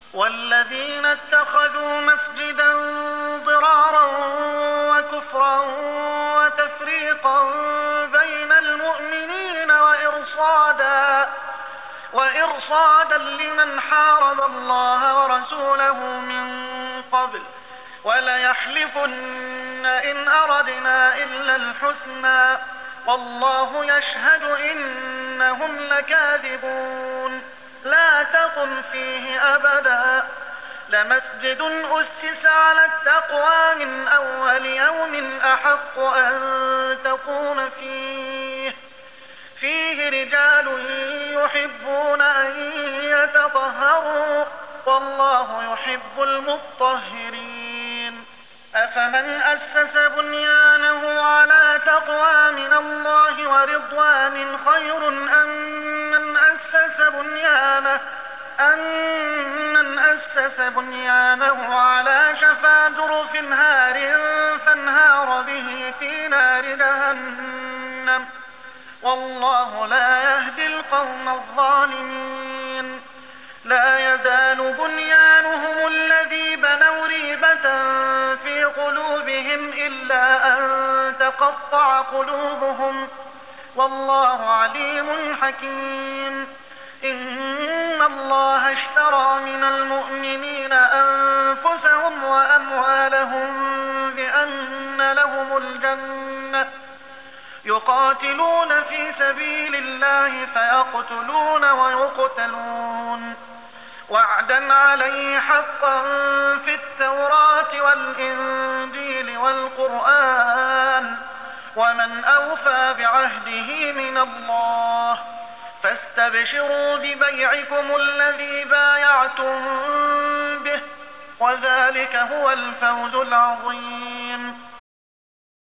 والذين اتخذوا مسجدا ضرارا وكفرا وتفريقا بين المؤمنين وإرصادا لمن حارب الله ورسوله من قبل وليحلفن إن أردنا إلا الحسنى والله يشهد إنهم لكاذبون لا تقم فيه أبدا لمسجد أسس على التقوى من أول يوم أحق أن تقوم فيه رجال يحبون أن يتطهروا والله يحب المطهرين أفمن أسس بنيانه على تقوى من الله ورضوان خير أم من أسس بنيانه على شفا جرف هار فانهار به في نار جهنم والله لا يهدي القوم الظالمين لا يزال بنيانهم الذي بنوا ريبة في قلوبهم إلا أن تقطع قلوبهم والله عليم حكيم إن الله اشترى من المؤمنين أنفسهم وأموالهم بأن لهم الجنة يقاتلون في سبيل الله فيقتلون ويقتلون وعدا عليه حقا في التوراة والإنجيل والقرآن ومن أوفى بعهده من الله فاستبشروا ببيعكم الذي بايعتم به وذلك هو الفوز العظيم